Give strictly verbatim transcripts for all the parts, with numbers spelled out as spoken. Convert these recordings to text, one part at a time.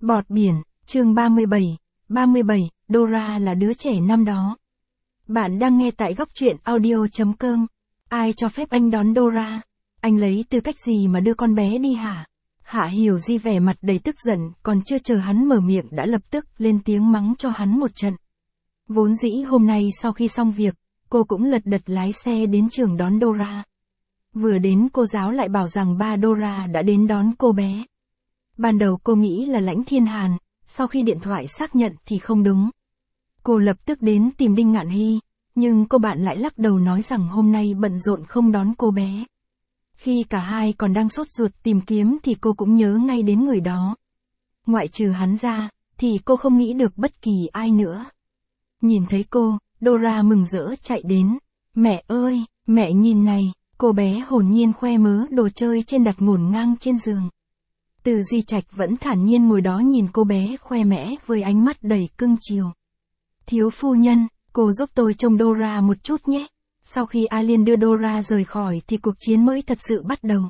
Bọt biển, chương ba mươi bảy, ba mươi bảy, Dora là đứa trẻ năm đó. Bạn đang nghe tại góc truyện audio.com. Ai cho phép anh đón Dora? Anh lấy tư cách gì mà đưa con bé đi hả? Hạ Hiểu Di vẻ mặt đầy tức giận, còn chưa chờ hắn mở miệng đã lập tức lên tiếng mắng cho hắn một trận. Vốn dĩ hôm nay sau khi xong việc, cô cũng lật đật lái xe đến trường đón Dora. Vừa đến cô giáo lại bảo rằng ba Dora đã đến đón cô bé. Ban đầu cô nghĩ là Lãnh Thiên Hàn, sau khi điện thoại xác nhận thì không đúng. Cô lập tức đến tìm Đinh Ngạn Hy, nhưng cô bạn lại lắc đầu nói rằng hôm nay bận rộn không đón cô bé. Khi cả hai còn đang sốt ruột tìm kiếm thì cô cũng nhớ ngay đến người đó. Ngoại trừ hắn ra, thì cô không nghĩ được bất kỳ ai nữa. Nhìn thấy cô, Dora mừng rỡ chạy đến. Mẹ ơi, mẹ nhìn này, cô bé hồn nhiên khoe mớ đồ chơi trên đặt ngổn ngang trên giường. Từ Di Trạch vẫn thản nhiên ngồi đó nhìn cô bé khoe mẽ với ánh mắt đầy cưng chiều. Thiếu phu nhân, cô giúp tôi trông Dora một chút nhé. Sau khi A Liên đưa Dora rời khỏi thì cuộc chiến mới thật sự bắt đầu.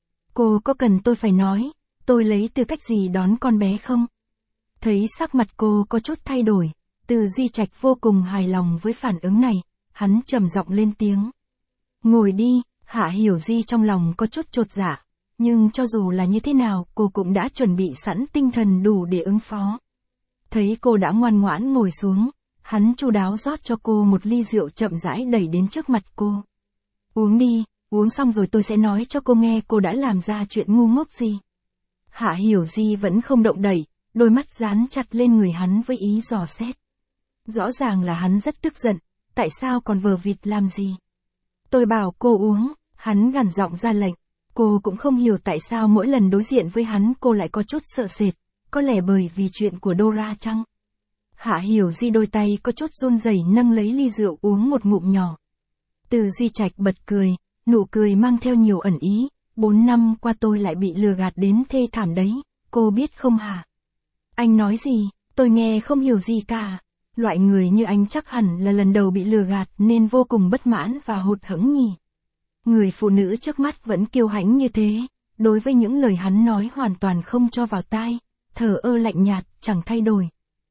Cô có cần tôi phải nói, tôi lấy tư cách gì đón con bé không? Thấy sắc mặt cô có chút thay đổi, Từ Di Trạch vô cùng hài lòng với phản ứng này, hắn trầm giọng lên tiếng. Ngồi đi, Hạ Hiểu Di trong lòng có chút chột dạ. Nhưng cho dù là như thế nào, cô cũng đã chuẩn bị sẵn tinh thần đủ để ứng phó. Thấy cô đã ngoan ngoãn ngồi xuống, hắn chu đáo rót cho cô một ly rượu chậm rãi đẩy đến trước mặt cô. Uống đi, uống xong rồi tôi sẽ nói cho cô nghe cô đã làm ra chuyện ngu ngốc gì. Hạ Hiểu Di vẫn không động đậy, đôi mắt dán chặt lên người hắn với ý dò xét. Rõ ràng là hắn rất tức giận, tại sao còn vờ vịt làm gì? Tôi bảo cô uống, hắn gằn giọng ra lệnh. Cô cũng không hiểu tại sao mỗi lần đối diện với hắn cô lại có chút sợ sệt, có lẽ bởi vì chuyện của Dora chăng? Hạ Hiểu Di đôi tay có chút run rẩy nâng lấy ly rượu uống một ngụm nhỏ. Từ Di Trạch bật cười, nụ cười mang theo nhiều ẩn ý, bốn năm qua tôi lại bị lừa gạt đến thê thảm đấy, cô biết không hả? Anh nói gì, tôi nghe không hiểu gì cả. Loại người như anh chắc hẳn là lần đầu bị lừa gạt nên vô cùng bất mãn và hụt hẫng nhỉ. Người phụ nữ trước mắt vẫn kiêu hãnh như thế, đối với những lời hắn nói hoàn toàn không cho vào tai, thờ ơ lạnh nhạt, chẳng thay đổi.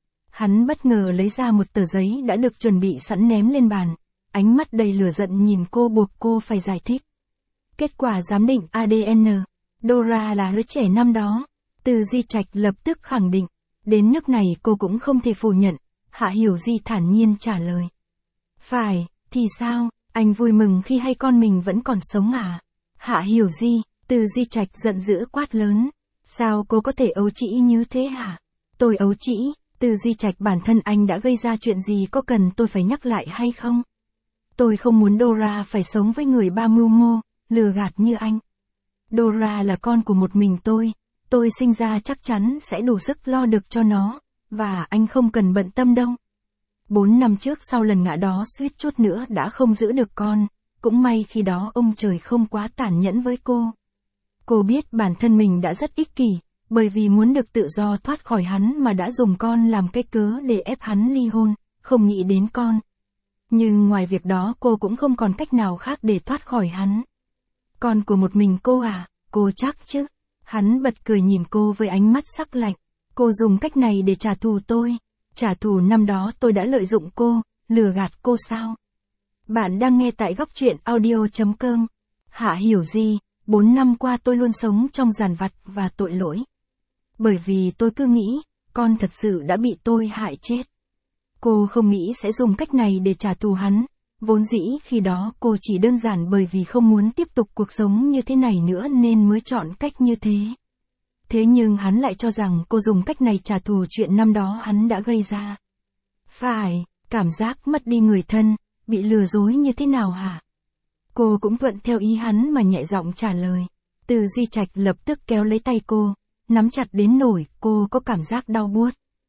Hắn bất ngờ lấy ra một tờ giấy đã được chuẩn bị sẵn ném lên bàn, ánh mắt đầy lửa giận nhìn cô buộc cô phải giải thích. Kết quả giám định a đê en, Dora là đứa trẻ năm đó, Từ Di Trạch lập tức khẳng định, đến nước này cô cũng không thể phủ nhận, Hạ Hiểu Di thản nhiên trả lời. Phải, thì sao? Anh vui mừng khi hay con mình vẫn còn sống à? Hạ Hiểu Di, Từ Di Trạch giận dữ quát lớn. Sao cô có thể ấu trĩ như thế hả? Tôi ấu trĩ, Từ Di Trạch bản thân anh đã gây ra chuyện gì có cần tôi phải nhắc lại hay không? Tôi không muốn Dora phải sống với người ba mưu mô, lừa gạt như anh. Dora là con của một mình tôi, tôi sinh ra chắc chắn sẽ đủ sức lo được cho nó, và anh không cần bận tâm đâu. Bốn năm trước sau lần ngã đó suýt chút nữa đã không giữ được con, cũng may khi đó ông trời không quá tàn nhẫn với cô. Cô biết bản thân mình đã rất ích kỷ, bởi vì muốn được tự do thoát khỏi hắn mà đã dùng con làm cái cớ để ép hắn ly hôn, không nghĩ đến con. Nhưng ngoài việc đó cô cũng không còn cách nào khác để thoát khỏi hắn. Con của một mình cô à, cô chắc chứ? Hắn bật cười nhìn cô với ánh mắt sắc lạnh. Cô dùng cách này để trả thù tôi. Trả thù năm đó tôi đã lợi dụng cô, lừa gạt cô sao? Bạn đang nghe tại góc truyện audio.com. Hạ Hiểu Di, bốn năm qua tôi luôn sống trong giàn vặt và tội lỗi. Bởi vì tôi cứ nghĩ, con thật sự đã bị tôi hại chết. Cô không nghĩ sẽ dùng cách này để trả thù hắn, vốn dĩ khi đó cô chỉ đơn giản bởi vì không muốn tiếp tục cuộc sống như thế này nữa nên mới chọn cách như thế. Thế nhưng hắn lại cho rằng cô dùng cách này trả thù chuyện năm đó hắn đã gây ra. Phải, cảm giác mất đi người thân, bị lừa dối như thế nào hả? Cô cũng thuận theo ý hắn mà nhẹ giọng trả lời. Từ Di Trạch lập tức kéo lấy tay cô, nắm chặt đến nỗi cô có cảm giác đau buốt.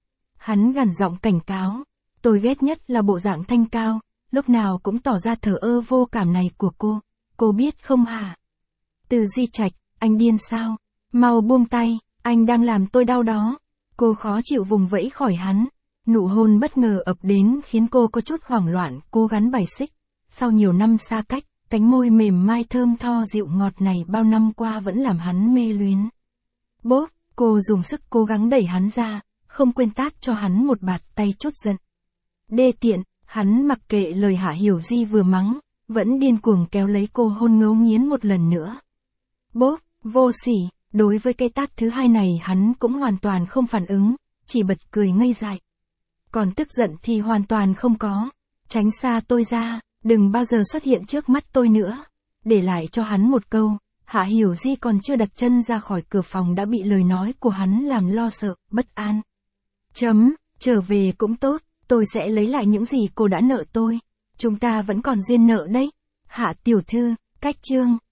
Hắn gằn giọng cảnh cáo, tôi ghét nhất là bộ dạng thanh cao, lúc nào cũng tỏ ra thờ ơ vô cảm này của cô, cô biết không hả? Từ Di Trạch, anh điên sao? Mau buông tay, anh đang làm tôi đau đó. Cô khó chịu vùng vẫy khỏi hắn. Nụ hôn bất ngờ ập đến khiến cô có chút hoảng loạn, cố gắng bài xích. Sau nhiều năm xa cách, cánh môi mềm mai thơm tho dịu ngọt này bao năm qua vẫn làm hắn mê luyến. Bốp, Cô dùng sức cố gắng đẩy hắn ra, không quên tát cho hắn một bạt tay chốt giận. Đê tiện, hắn mặc kệ lời Hạ Hiểu Di vừa mắng, vẫn điên cuồng kéo lấy cô hôn ngấu nghiến một lần nữa. Bốp, vô sỉ, đối với cái tát thứ hai này hắn cũng hoàn toàn không phản ứng, chỉ bật cười ngây dại. Còn tức giận thì hoàn toàn không có. Tránh xa tôi ra, đừng bao giờ xuất hiện trước mắt tôi nữa. Để lại cho hắn một câu, Hạ Hiểu Di còn chưa đặt chân ra khỏi cửa phòng đã bị lời nói của hắn làm lo sợ, bất an. Chấm, trở về cũng tốt, tôi sẽ lấy lại những gì cô đã nợ tôi. Chúng ta vẫn còn duyên nợ đấy. Hạ tiểu thư, cách chương.